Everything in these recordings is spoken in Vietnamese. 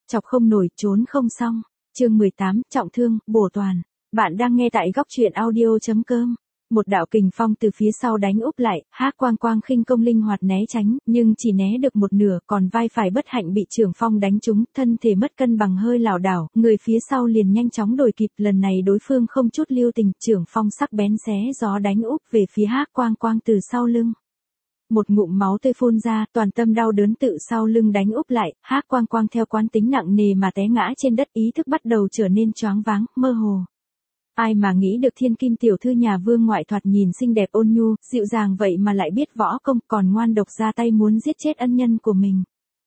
Chọc không nổi, trốn không xong. Chương 18, trọng thương, bổ toàn. Bạn đang nghe tại góc truyện audio.com. Một đạo kình phong từ phía sau đánh úp lại, Hắc Quang Quang khinh công linh hoạt né tránh, nhưng chỉ né được một nửa, còn vai phải bất hạnh bị trưởng phong đánh trúng, thân thể mất cân bằng hơi lảo đảo, người phía sau liền nhanh chóng đuổi kịp, lần này đối phương không chút lưu tình, trưởng phong sắc bén xé gió đánh úp về phía Hắc Quang Quang từ sau lưng. Một ngụm máu tươi phun ra, toàn tâm đau đớn tự sau lưng đánh úp lại, Hắc Quang Quang theo quán tính nặng nề mà té ngã trên đất, ý thức bắt đầu trở nên choáng váng, mơ hồ. Ai mà nghĩ được thiên kim tiểu thư nhà Vương ngoại thoạt nhìn xinh đẹp ôn nhu, dịu dàng vậy mà lại biết võ công, còn ngoan độc ra tay muốn giết chết ân nhân của mình.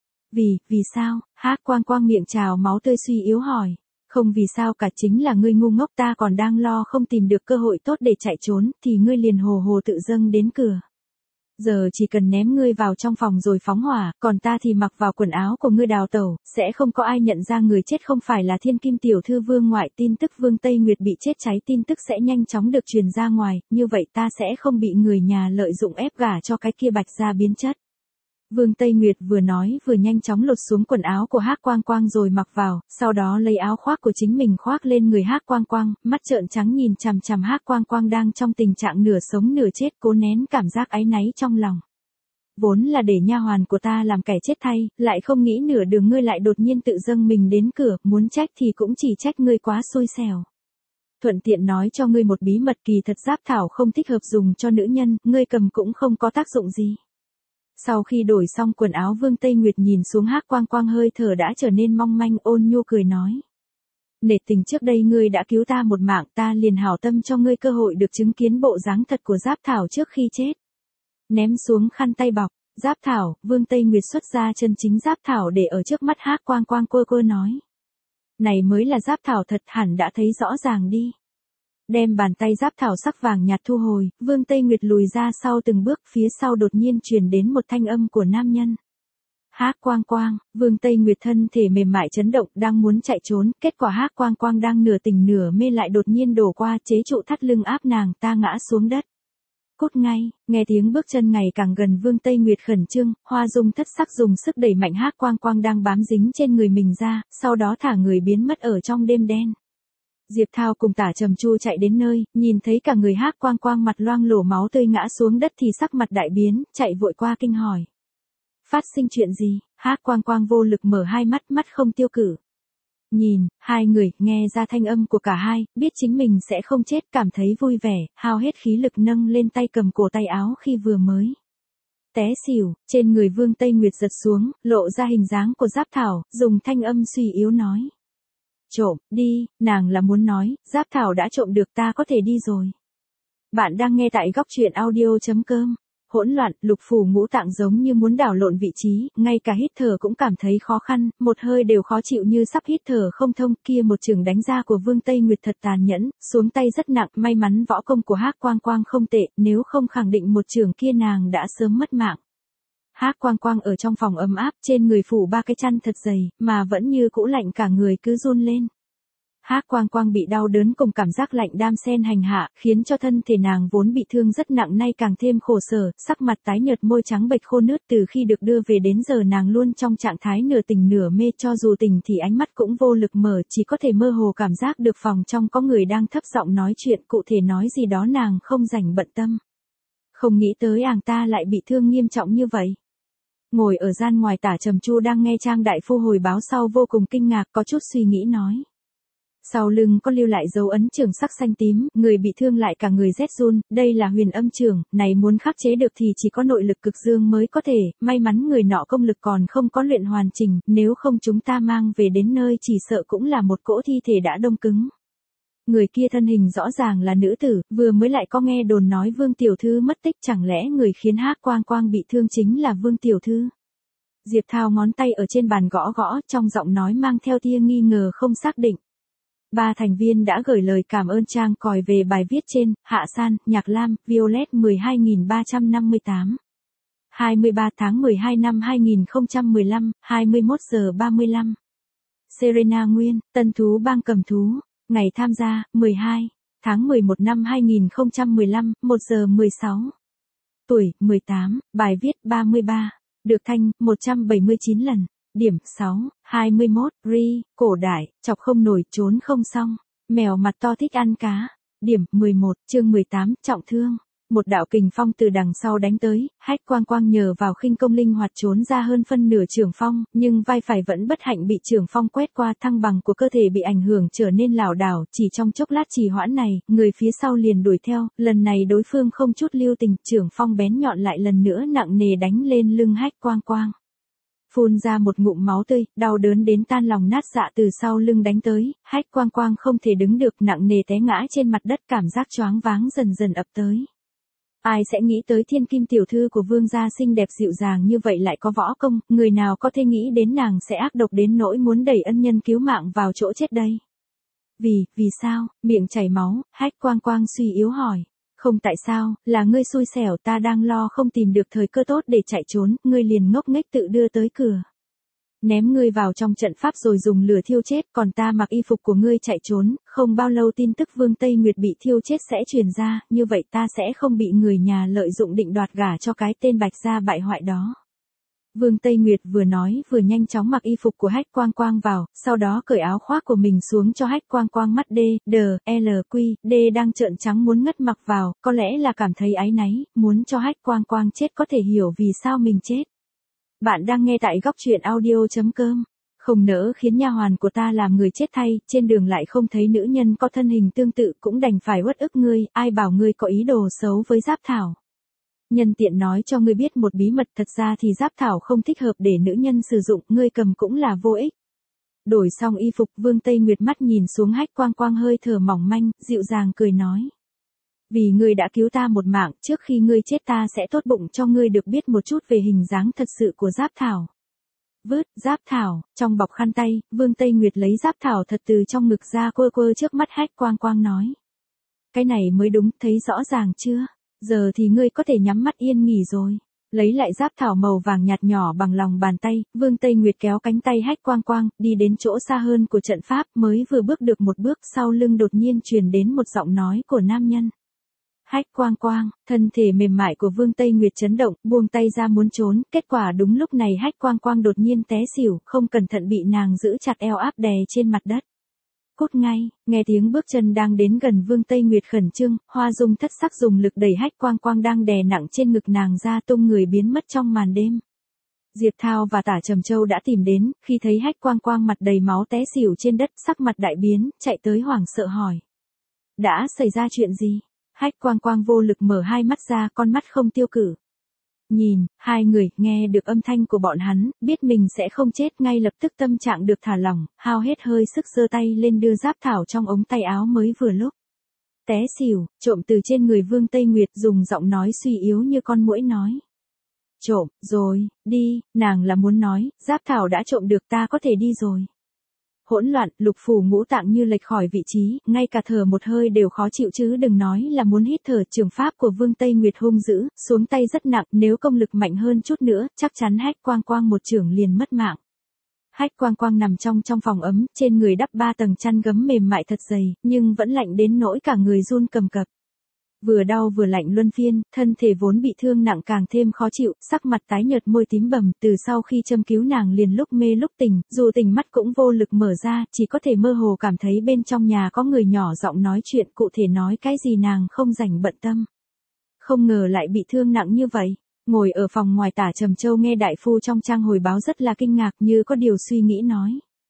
Vì sao? Hắc Quang Quang miệng trào máu tươi suy yếu hỏi. Không vì sao cả, chính là ngươi ngu ngốc, ta còn đang lo không tìm được cơ hội tốt để chạy trốn, thì ngươi liền hồ hồ tự dâng đến cửa. Giờ chỉ cần ném ngươi vào trong phòng rồi phóng hỏa, còn ta thì mặc vào quần áo của ngươi đào tẩu, sẽ không có ai nhận ra người chết không phải là thiên kim tiểu thư Vương ngoại. Tin tức Vương Tây Nguyệt bị chết cháy tin tức sẽ nhanh chóng được truyền ra ngoài, như vậy ta sẽ không bị người nhà lợi dụng ép gả cho cái kia Bạch gia biến chất. Vương Tây Nguyệt vừa nói vừa nhanh chóng lột xuống quần áo của Hắc Quang Quang rồi mặc vào, sau đó lấy áo khoác của chính mình khoác lên người Hắc Quang Quang, mắt trợn trắng nhìn chằm chằm Hắc Quang Quang đang trong tình trạng nửa sống nửa chết, cố nén cảm giác áy náy trong lòng. Vốn là để nha hoàn của ta làm kẻ chết thay, lại không nghĩ nửa đường ngươi lại đột nhiên tự dâng mình đến cửa, muốn trách thì cũng chỉ trách ngươi quá xui xẻo. Thuận tiện nói cho ngươi một bí mật, kỳ thật giáp thảo không thích hợp dùng cho nữ nhân, ngươi cầm cũng không có tác dụng gì. Sau khi đổi xong quần áo, Vương Tây Nguyệt nhìn xuống Hắc Quang Quang, hơi thở đã trở nên mong manh, ôn nhu cười nói. Nể tình trước đây ngươi đã cứu ta một mạng, ta liền hảo tâm cho ngươi cơ hội được chứng kiến bộ dáng thật của giáp thảo trước khi chết. Ném xuống khăn tay bọc, giáp thảo, Vương Tây Nguyệt xuất ra chân chính giáp thảo để ở trước mắt Hắc Quang Quang, cô nói. Này mới là giáp thảo thật, hẳn đã thấy rõ ràng đi. Đem bàn tay giáp thảo sắc vàng nhạt thu hồi, Vương Tây Nguyệt lùi ra sau từng bước, phía sau đột nhiên truyền đến một thanh âm của nam nhân. Hắc Quang Quang, Vương Tây Nguyệt thân thể mềm mại chấn động, đang muốn chạy trốn, kết quả Hắc Quang Quang đang nửa tỉnh nửa mê lại đột nhiên đổ qua, chế trụ thắt lưng áp nàng ta ngã xuống đất. Cút ngay, nghe tiếng bước chân ngày càng gần, Vương Tây Nguyệt khẩn trương, Hoa Dung thất sắc dùng sức đẩy mạnh Hắc Quang Quang đang bám dính trên người mình ra, sau đó thả người biến mất ở trong đêm đen. Diệp Thao cùng Tả Trầm Chu chạy đến nơi, nhìn thấy cả người Hắc Quang Quang mặt loang lổ máu tươi ngã xuống đất thì sắc mặt đại biến, chạy vội qua kinh hỏi. Phát sinh chuyện gì? Hắc Quang Quang vô lực mở hai mắt, mắt không tiêu cử. Nhìn, hai người, nghe ra thanh âm của cả hai, biết chính mình sẽ không chết, cảm thấy vui vẻ, hao hết khí lực nâng lên tay cầm cổ tay áo khi vừa mới té xỉu, trên người Vương Tây Nguyệt giật xuống, lộ ra hình dáng của giáp thảo, dùng thanh âm suy yếu nói. Trộm, đi, nàng là muốn nói, giáp thảo đã trộm được, ta có thể đi rồi. Bạn đang nghe tại góc truyện audio.com. Hỗn loạn, lục phủ ngũ tạng giống như muốn đảo lộn vị trí, ngay cả hít thở cũng cảm thấy khó khăn, một hơi đều khó chịu như sắp hít thở không thông. Kia một chưởng đánh ra của Vương Tây Nguyệt thật tàn nhẫn, xuống tay rất nặng, may mắn võ công của Hắc Quang Quang không tệ, nếu không khẳng định một chưởng kia nàng đã sớm mất mạng. Hắc Quang Quang ở trong phòng ấm áp, trên người phủ ba cái chăn thật dày, mà vẫn như cũ lạnh, cả người cứ run lên. Hắc Quang Quang bị đau đớn cùng cảm giác lạnh đan xen hành hạ, khiến cho thân thể nàng vốn bị thương rất nặng nay càng thêm khổ sở, sắc mặt tái nhợt, môi trắng bệch khô nứt. Từ khi được đưa về đến giờ nàng luôn trong trạng thái nửa tỉnh nửa mê, cho dù tỉnh thì ánh mắt cũng vô lực mở, chỉ có thể mơ hồ cảm giác được phòng trong có người đang thấp giọng nói chuyện, cụ thể nói gì đó nàng không rảnh bận tâm. Không nghĩ tới ta lại bị thương nghiêm trọng như vậy. Ngồi ở gian ngoài, Tả Trầm Chu đang nghe Trang đại phu hồi báo sau vô cùng kinh ngạc, có chút suy nghĩ nói. Sau lưng có lưu lại dấu ấn trường sắc xanh tím, người bị thương lại cả người rét run, đây là huyền âm trường, này muốn khắc chế được thì chỉ có nội lực cực dương mới có thể, may mắn người nọ công lực còn không có luyện hoàn chỉnh, nếu không chúng ta mang về đến nơi chỉ sợ cũng là một cỗ thi thể đã đông cứng. Người kia thân hình rõ ràng là nữ tử, vừa mới lại có nghe đồn nói Vương tiểu thư mất tích, chẳng lẽ người khiến Hắc Quang Quang bị thương chính là Vương tiểu thư? Diệp Thao ngón tay ở trên bàn gõ gõ, trong giọng nói mang theo tia nghi ngờ không xác định. Ba thành viên đã gửi lời cảm ơn Trang Còi về bài viết trên, Hạ San, Nhạc Lam, Violet 12358. 23 tháng 12 năm 2015, 21 giờ 35. Serena Nguyên, Tân Thú Bang Cầm Thú. Ngày tham gia, 12 tháng 11 năm 2015, 1 giờ 16. Tuổi, 18, bài viết 33. Được thanh, 179 lần. Điểm 6, 21, cổ đại, chọc không nổi trốn không xong. Mèo mặt to thích ăn cá. Điểm 11, chương 18, trọng thương. Một đạo kình phong từ đằng sau đánh tới, Hách Quang Quang nhờ vào khinh công linh hoạt trốn ra hơn phân nửa trường phong, nhưng vai phải vẫn bất hạnh bị trường phong quét qua, thăng bằng của cơ thể bị ảnh hưởng trở nên lảo đảo, chỉ trong chốc lát trì hoãn này, người phía sau liền đuổi theo, lần này đối phương không chút lưu tình, trường phong bén nhọn lại lần nữa nặng nề đánh lên lưng Hách Quang Quang. Phun ra một ngụm máu tươi, đau đớn đến tan lòng nát dạ từ sau lưng đánh tới, Hách Quang Quang không thể đứng được, nặng nề té ngã trên mặt đất, cảm giác choáng váng dần dần ập tới. Ai sẽ nghĩ tới thiên kim tiểu thư của vương gia xinh đẹp dịu dàng như vậy lại có võ công, người nào có thể nghĩ đến nàng sẽ ác độc đến nỗi muốn đẩy ân nhân cứu mạng vào chỗ chết đây. Vì sao, miệng chảy máu, Hách Quang Quang suy yếu hỏi. Không tại sao, là ngươi xui xẻo, ta đang lo không tìm được thời cơ tốt để chạy trốn, ngươi liền ngốc nghếch tự đưa tới cửa. Ném ngươi vào trong trận pháp rồi dùng lửa thiêu chết, còn ta mặc y phục của ngươi chạy trốn, không bao lâu tin tức Vương Tây Nguyệt bị thiêu chết sẽ truyền ra, như vậy ta sẽ không bị người nhà lợi dụng định đoạt gả cho cái tên Bạch gia bại hoại đó. Vương Tây Nguyệt vừa nói vừa nhanh chóng mặc y phục của Hách Quang Quang vào, sau đó cởi áo khoác của mình xuống cho Hách Quang Quang, mắt D đang trợn trắng muốn ngất mặc vào, có lẽ là cảm thấy áy náy, muốn cho Hách Quang Quang chết có thể hiểu vì sao mình chết. Bạn đang nghe tại góc truyện audio.com. Không nỡ khiến nha hoàn của ta làm người chết thay, trên đường lại không thấy nữ nhân có thân hình tương tự, cũng đành phải uất ức ngươi, ai bảo ngươi có ý đồ xấu với Giáp Thảo. Nhân tiện nói cho ngươi biết một bí mật, thật ra thì Giáp Thảo không thích hợp để nữ nhân sử dụng, ngươi cầm cũng là vô ích. Đổi xong y phục, Vương Tây Nguyệt mắt nhìn xuống Hách Quang Quang hơi thở mỏng manh, dịu dàng cười nói. Vì ngươi đã cứu ta một mạng, trước khi ngươi chết ta sẽ tốt bụng cho ngươi được biết một chút về hình dáng thật sự của Giáp Thảo. Giáp Thảo, trong bọc khăn tay, Vương Tây Nguyệt lấy Giáp Thảo thật từ trong ngực ra quơ quơ trước mắt Hách Quang Quang nói. Cái này mới đúng, thấy rõ ràng chưa? Giờ thì ngươi có thể nhắm mắt yên nghỉ rồi. Lấy lại Giáp Thảo màu vàng nhạt nhỏ bằng lòng bàn tay, Vương Tây Nguyệt kéo cánh tay Hách Quang Quang, đi đến chỗ xa hơn của trận pháp, mới vừa bước được một bước, sau lưng đột nhiên truyền đến một giọng nói của nam nhân. Hách Quang Quang, thân thể mềm mại của Vương Tây Nguyệt chấn động, buông tay ra muốn trốn, kết quả đúng lúc này Hách Quang Quang đột nhiên té xỉu, không cẩn thận bị nàng giữ chặt eo áp đè trên mặt đất. Cút ngay, nghe tiếng bước chân đang đến gần, Vương Tây Nguyệt khẩn trương, Hoa Dung thất sắc dùng lực đẩy Hách Quang Quang đang đè nặng trên ngực nàng ra, tung người biến mất trong màn đêm. Diệp Thao và Tả Trầm Châu đã tìm đến, khi thấy Hách Quang Quang mặt đầy máu té xỉu trên đất, sắc mặt đại biến, chạy tới hoảng sợ hỏi. Đã xảy ra chuyện gì? Hách Quang Quang vô lực mở hai mắt ra, con mắt không tiêu cử. Nhìn, hai người, nghe được âm thanh của bọn hắn, biết mình sẽ không chết, ngay lập tức tâm trạng được thả lỏng, hao hết hơi sức giơ tay lên đưa Giáp Thảo trong ống tay áo mới vừa lúc. Té xỉu, trộm từ trên người Vương Tây Nguyệt, dùng giọng nói suy yếu như con muỗi nói. Trộm, rồi, đi, nàng là muốn nói, Giáp Thảo đã trộm được, ta có thể đi rồi. Hỗn loạn, lục phủ ngũ tạng như lệch khỏi vị trí, ngay cả thở một hơi đều khó chịu chứ đừng nói là muốn hít thở. Trường pháp của Vương Tây Nguyệt hung dữ, xuống tay rất nặng, nếu công lực mạnh hơn chút nữa, chắc chắn Hách Quang Quang một chưởng liền mất mạng. Hách Quang Quang nằm trong phòng ấm, trên người đắp 3 tầng chăn gấm mềm mại thật dày, nhưng vẫn lạnh đến nỗi cả người run cầm cập. Vừa đau vừa lạnh luân phiên, thân thể vốn bị thương nặng càng thêm khó chịu, sắc mặt tái nhợt, môi tím bầm, từ sau khi châm cứu nàng liền lúc mê lúc tỉnh, dù tỉnh mắt cũng vô lực mở ra, chỉ có thể mơ hồ cảm thấy bên trong nhà có người nhỏ giọng nói chuyện, cụ thể nói cái gì nàng không rảnh bận tâm. Không ngờ lại bị thương nặng như vậy. Ngồi ở phòng ngoài, Tả Trầm Châu nghe đại phu trong trang hồi báo rất là kinh ngạc, như có điều suy nghĩ nói.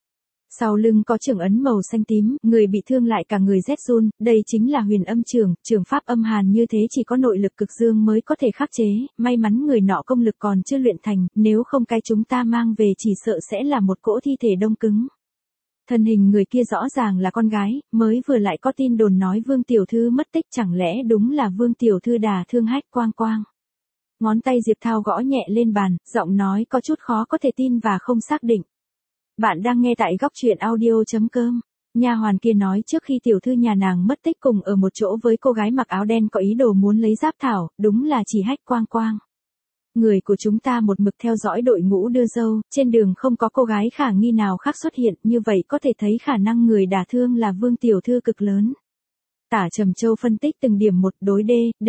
Sau lưng có trưởng ấn màu xanh tím, người bị thương lại cả người rét run, đây chính là Huyền Âm Trường, trường pháp âm hàn như thế chỉ có nội lực cực dương mới có thể khắc chế, may mắn người nọ công lực còn chưa luyện thành, nếu không cái chúng ta mang về chỉ sợ sẽ là một cỗ thi thể đông cứng. Thân hình người kia rõ ràng là con gái, mới vừa lại có tin đồn nói Vương tiểu thư mất tích, chẳng lẽ đúng là Vương tiểu thư đả thương Hách Quang Quang. Ngón tay Diệp Thao gõ nhẹ lên bàn, giọng nói có chút khó có thể tin và không xác định. Bạn đang nghe tại góc truyện audio.com. Nha hoàn kia nói trước khi tiểu thư nhà nàng mất tích cùng ở một chỗ với cô gái mặc áo đen có ý đồ muốn lấy Giáp Thảo, đúng là chỉ Hách Quang Quang. Người của chúng ta một mực theo dõi đội ngũ đưa dâu, trên đường không có cô gái khả nghi nào khác xuất hiện, như vậy có thể thấy khả năng người đả thương là Vương tiểu thư cực lớn. Tả Trầm Châu phân tích từng điểm một, đối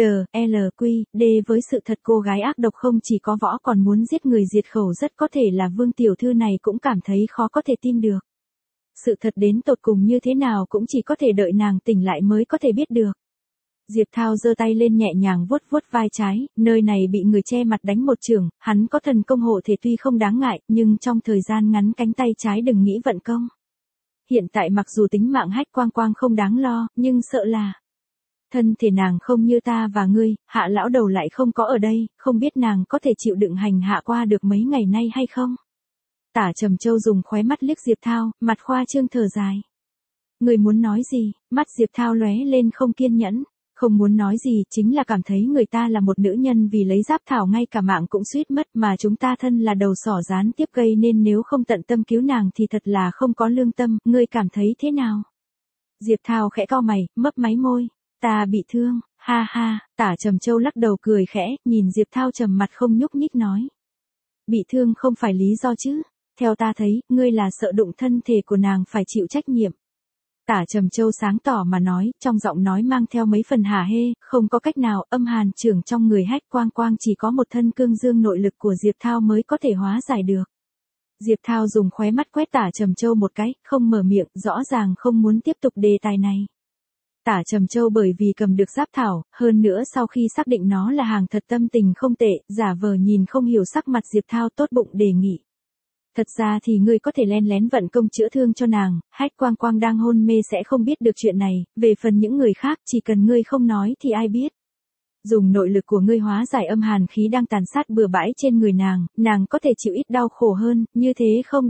D, với sự thật cô gái ác độc không chỉ có võ còn muốn giết người diệt khẩu rất có thể là Vương tiểu thư này cũng cảm thấy khó có thể tin được. Sự thật đến tột cùng như thế nào cũng chỉ có thể đợi nàng tỉnh lại mới có thể biết được. Diệp Thao giơ tay lên nhẹ nhàng vuốt vuốt vai trái, nơi này bị người che mặt đánh một chưởng, hắn có thần công hộ thể tuy không đáng ngại, nhưng trong thời gian ngắn cánh tay trái đừng nghĩ vận công. Hiện tại mặc dù tính mạng Hách Quang Quang không đáng lo, nhưng sợ là thân thể nàng không như ta và ngươi, Hạ lão đầu lại không có ở đây, không biết nàng có thể chịu đựng hành hạ qua được mấy ngày nay hay không. Tả Trầm Châu dùng khóe mắt liếc Diệp Thao, mặt khoa trương thở dài. Người muốn nói gì? Mắt Diệp Thao lóe lên không kiên nhẫn. Không muốn nói gì, chính là cảm thấy người ta là một nữ nhân vì lấy giáp thảo ngay cả mạng cũng suýt mất mà chúng ta thân là đầu sỏ gián tiếp gây nên nếu không tận tâm cứu nàng thì thật là không có lương tâm, ngươi cảm thấy thế nào? Diệp Thao khẽ cau mày, mấp máy môi, ta bị thương, ha ha, Tả Trầm Châu lắc đầu cười khẽ, nhìn Diệp Thao trầm mặt không nhúc nhích nói. Bị thương không phải lý do chứ, theo ta thấy, ngươi là sợ đụng thân thể của nàng phải chịu trách nhiệm. Tả Trầm Châu sáng tỏ mà nói, trong giọng nói mang theo mấy phần hả hê, không có cách nào, âm hàn trưởng trong người Hách Quang Quang chỉ có một thân cương dương nội lực của Diệp Thao mới có thể hóa giải được. Diệp Thao dùng khóe mắt quét Tả Trầm Châu một cái, không mở miệng, rõ ràng không muốn tiếp tục đề tài này. Tả Trầm Châu bởi vì cầm được giáp thảo, hơn nữa sau khi xác định nó là hàng thật tâm tình không tệ, giả vờ nhìn không hiểu sắc mặt Diệp Thao tốt bụng đề nghị. Thật ra thì ngươi có thể len lén vận công chữa thương cho nàng, Hách Quang Quang đang hôn mê sẽ không biết được chuyện này, về phần những người khác chỉ cần ngươi không nói thì ai biết. Dùng nội lực của ngươi hóa giải âm hàn khí đang tàn sát bừa bãi trên người nàng có thể chịu ít đau khổ hơn, như thế không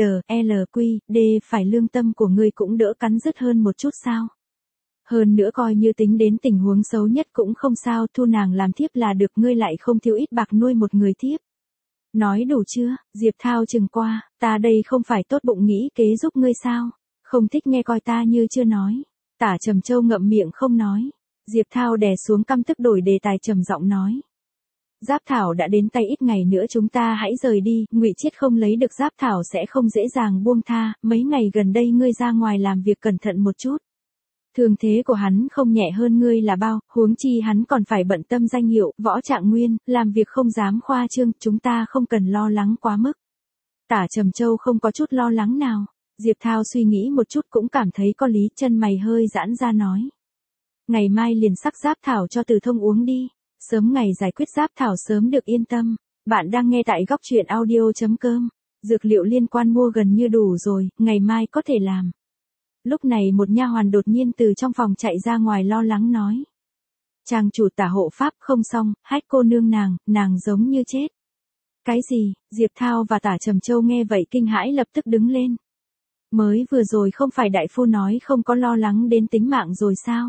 D, phải lương tâm của ngươi cũng đỡ cắn rứt hơn một chút sao. Hơn nữa coi như tính đến tình huống xấu nhất cũng không sao, thu nàng làm thiếp là được, ngươi lại không thiếu ít bạc nuôi một người thiếp. Nói đủ chưa? Diệp Thao chừng qua, ta đây không phải tốt bụng nghĩ kế giúp ngươi sao? Không thích nghe coi ta như chưa nói. Tả Trầm Châu ngậm miệng không nói. Diệp Thao đè xuống căm tức đổi đề tài trầm giọng nói. Giáp thảo đã đến tay, ít ngày nữa chúng ta hãy rời đi, Ngụy Chiết không lấy được giáp thảo sẽ không dễ dàng buông tha, mấy ngày gần đây ngươi ra ngoài làm việc cẩn thận một chút. Thương thế của hắn không nhẹ hơn ngươi là bao, huống chi hắn còn phải bận tâm danh hiệu, Võ Trạng Nguyên, làm việc không dám khoa trương, chúng ta không cần lo lắng quá mức. Tả Trầm Châu không có chút lo lắng nào. Diệp Thao suy nghĩ một chút cũng cảm thấy có lý, chân mày hơi giãn ra nói. Ngày mai liền sắc giáp thảo cho Từ Thông uống đi, sớm ngày giải quyết giáp thảo sớm được yên tâm. Bạn đang nghe tại góc truyện audio.com. Dược liệu liên quan mua gần như đủ rồi, ngày mai có thể làm. Lúc này một nha hoàn đột nhiên từ trong phòng chạy ra ngoài lo lắng nói. Trang chủ Tả hộ pháp không xong, Hách cô nương nàng giống như chết. Cái gì? Diệp Thao và Tả Trầm Châu nghe vậy kinh hãi lập tức đứng lên. Mới vừa rồi không phải đại phu nói không có lo lắng đến tính mạng rồi sao?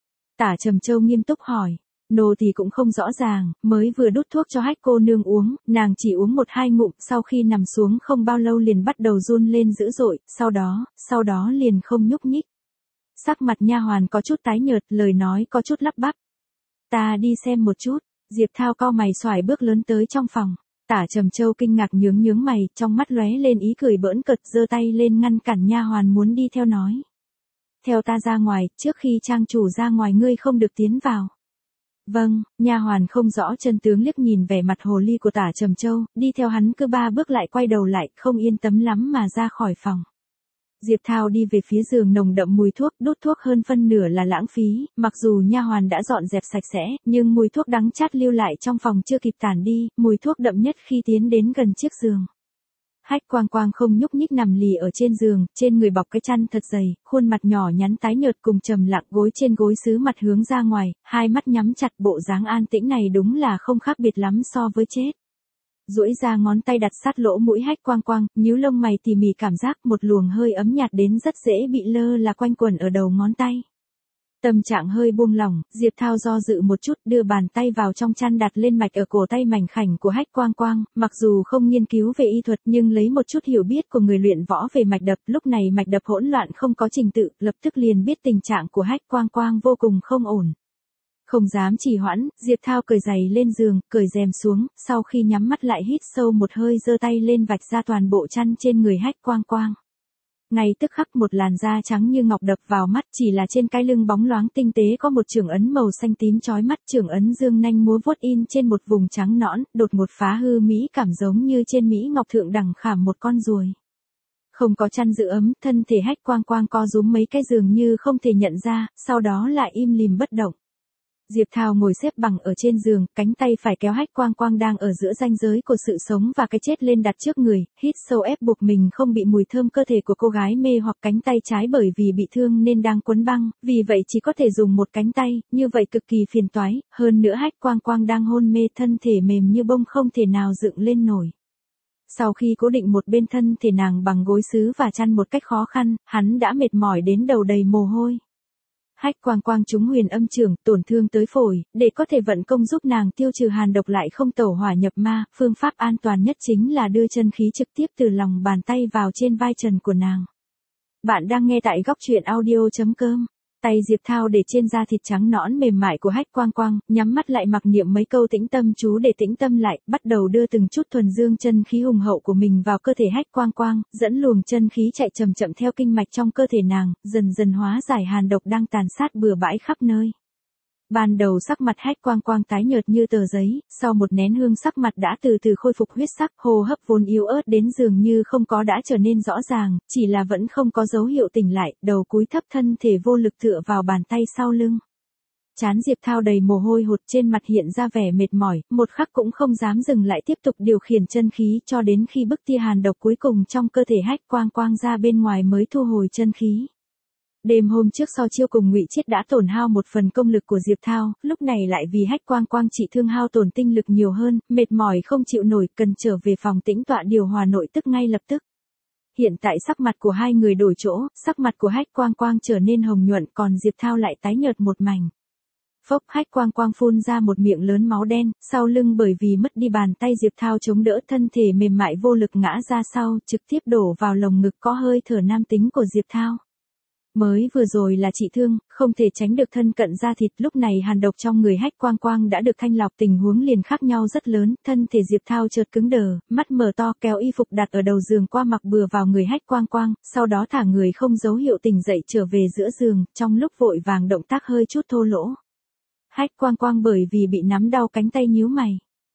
Tả Trầm Châu nghiêm túc hỏi. Nô thì cũng không rõ ràng, mới vừa đút thuốc cho Hách cô nương uống, nàng chỉ uống 1-2 ngụm, sau khi nằm xuống không bao lâu liền bắt đầu run lên dữ dội, sau đó liền không nhúc nhích. Sắc mặt nha hoàn có chút tái nhợt, lời nói có chút lắp bắp. Ta đi xem một chút. Diệp Thao cau mày xoải bước lớn tới trong phòng. Tả Trầm Châu kinh ngạc nhướng mày, trong mắt lóe lên ý cười bỡn cợt, giơ tay lên ngăn cản nha hoàn muốn đi theo nói. Theo ta ra ngoài, trước khi trang chủ ra ngoài ngươi không được tiến vào. Vâng, nha hoàn không rõ chân tướng liếc nhìn vẻ mặt hồ ly của Tả Trầm Châu, đi theo hắn cứ 3 bước lại quay đầu lại, không yên tâm lắm mà ra khỏi phòng. Diệp Thao đi về phía giường nồng đậm mùi thuốc, đốt thuốc hơn phân nửa là lãng phí, mặc dù nha hoàn đã dọn dẹp sạch sẽ, nhưng mùi thuốc đắng chát lưu lại trong phòng chưa kịp tản đi, mùi thuốc đậm nhất khi tiến đến gần chiếc giường. Hách Quang Quang không nhúc nhích nằm lì ở trên giường, trên người bọc cái chăn thật dày, khuôn mặt nhỏ nhắn tái nhợt cùng trầm lặng, gối trên gối sứ mặt hướng ra ngoài, hai mắt nhắm chặt, bộ dáng an tĩnh này đúng là không khác biệt lắm so với chết. Duỗi ra ngón tay đặt sát lỗ mũi Hách Quang Quang, nhíu lông mày tỉ mỉ cảm giác một luồng hơi ấm nhạt đến rất dễ bị lơ là quanh quẩn ở đầu ngón tay. Tâm trạng hơi buông lỏng, Diệp Thao do dự một chút, đưa bàn tay vào trong chăn đặt lên mạch ở cổ tay mảnh khảnh của Hách Quang Quang, mặc dù không nghiên cứu về y thuật nhưng lấy một chút hiểu biết của người luyện võ về mạch đập, lúc này mạch đập hỗn loạn không có trình tự, lập tức liền biết tình trạng của Hách Quang Quang vô cùng không ổn. Không dám trì hoãn, Diệp Thao cởi giày lên giường, cởi rèm xuống, sau khi nhắm mắt lại hít sâu một hơi giơ tay lên vạch ra toàn bộ chăn trên người Hách Quang Quang. Ngay tức khắc một làn da trắng như ngọc đập vào mắt, chỉ là trên cái lưng bóng loáng tinh tế có một chưởng ấn màu xanh tím chói mắt, chưởng ấn dương nanh múa vuốt in trên một vùng trắng nõn, đột ngột phá hư mỹ cảm giống như trên mỹ ngọc thượng đẳng khảm một con ruồi. Không có chăn giữ ấm, thân thể Hách Quang Quang co rúm mấy cái giường như không thể nhận ra, sau đó lại im lìm bất động. Diệp Thao ngồi xếp bằng ở trên giường, cánh tay phải kéo Hách Quang Quang đang ở giữa ranh giới của sự sống và cái chết lên đặt trước người, hít sâu ép buộc mình không bị mùi thơm cơ thể của cô gái mê hoặc. Cánh tay trái bởi vì bị thương nên đang quấn băng, vì vậy chỉ có thể dùng một cánh tay, như vậy cực kỳ phiền toái, hơn nữa Hách Quang Quang đang hôn mê, thân thể mềm như bông không thể nào dựng lên nổi. Sau khi cố định một bên thân thể nàng bằng gối sứ và chăn một cách khó khăn, hắn đã mệt mỏi đến đầu đầy mồ hôi. Hách Quang Quang trúng huyền âm chưởng, tổn thương tới phổi, để có thể vận công giúp nàng tiêu trừ hàn độc lại không tẩu hỏa nhập ma, phương pháp an toàn nhất chính là đưa chân khí trực tiếp từ lòng bàn tay vào trên vai trần của nàng. Bạn đang nghe tại góc truyện audio.com. Tay Diệp Thao để trên da thịt trắng nõn mềm mại của Hách Quang Quang, nhắm mắt lại mặc niệm mấy câu tĩnh tâm chú để tĩnh tâm lại, bắt đầu đưa từng chút thuần dương chân khí hùng hậu của mình vào cơ thể Hách Quang Quang, dẫn luồng chân khí chạy chậm chậm theo kinh mạch trong cơ thể nàng, dần dần hóa giải hàn độc đang tàn sát bừa bãi khắp nơi. Ban đầu sắc mặt Hách Quang Quang tái nhợt như tờ giấy, sau một nén hương sắc mặt đã từ từ khôi phục huyết sắc, hô hấp vốn yếu ớt đến dường như không có đã trở nên rõ ràng, chỉ là vẫn không có dấu hiệu tỉnh lại, đầu cúi thấp, thân thể vô lực tựa vào bàn tay sau lưng. Trán Diệp Thao đầy mồ hôi hột, trên mặt hiện ra vẻ mệt mỏi, một khắc cũng không dám dừng lại tiếp tục điều khiển chân khí cho đến khi bức tia hàn độc cuối cùng trong cơ thể Hách Quang Quang ra bên ngoài mới thu hồi chân khí. Đêm hôm trước sau chiêu cùng Ngụy Chiết đã tổn hao một phần công lực của Diệp Thao, lúc này lại vì Hách Quang Quang trị thương hao tổn tinh lực nhiều hơn, mệt mỏi không chịu nổi, cần trở về phòng tĩnh tọa điều hòa nội tức ngay lập tức. Hiện tại sắc mặt của hai người đổi chỗ, sắc mặt của Hách Quang Quang trở nên hồng nhuận, còn Diệp Thao lại tái nhợt một mảnh. Phốc, Hách Quang Quang phun ra một miệng lớn máu đen, sau lưng bởi vì mất đi bàn tay Diệp Thao chống đỡ, thân thể mềm mại vô lực ngã ra sau, trực tiếp đổ vào lồng ngực có hơi thở nam tính của Diệp Thao. Mới vừa rồi là trị thương, không thể tránh được thân cận da thịt, lúc này hàn độc trong người Hách Quang Quang đã được thanh lọc, tình huống liền khác nhau rất lớn, thân thể Diệp Thao chợt cứng đờ, mắt mở to, kéo y phục đặt ở đầu giường qua mặc bừa vào người Hách Quang Quang, sau đó thả người không dấu hiệu tỉnh dậy trở về giữa giường, trong lúc vội vàng động tác hơi chút thô lỗ. Hách Quang Quang bởi vì bị nắm đau cánh tay nhíu mày.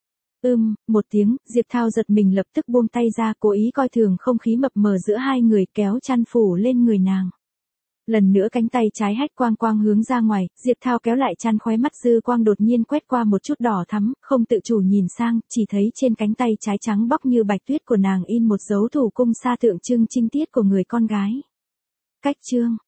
Một tiếng, Diệp Thao giật mình lập tức buông tay ra, cố ý coi thường không khí mập mờ giữa hai người, kéo chăn phủ lên người nàng. Lần nữa cánh tay trái Hách Quang Quang hướng ra ngoài, Diệp Thao kéo lại chăn, khóe mắt dư quang đột nhiên quét qua một chút đỏ thắm, không tự chủ nhìn sang, chỉ thấy trên cánh tay trái trắng bóc như bạch tuyết của nàng in một dấu thủ cung sa tượng trưng trinh tiết của người con gái. Cách chương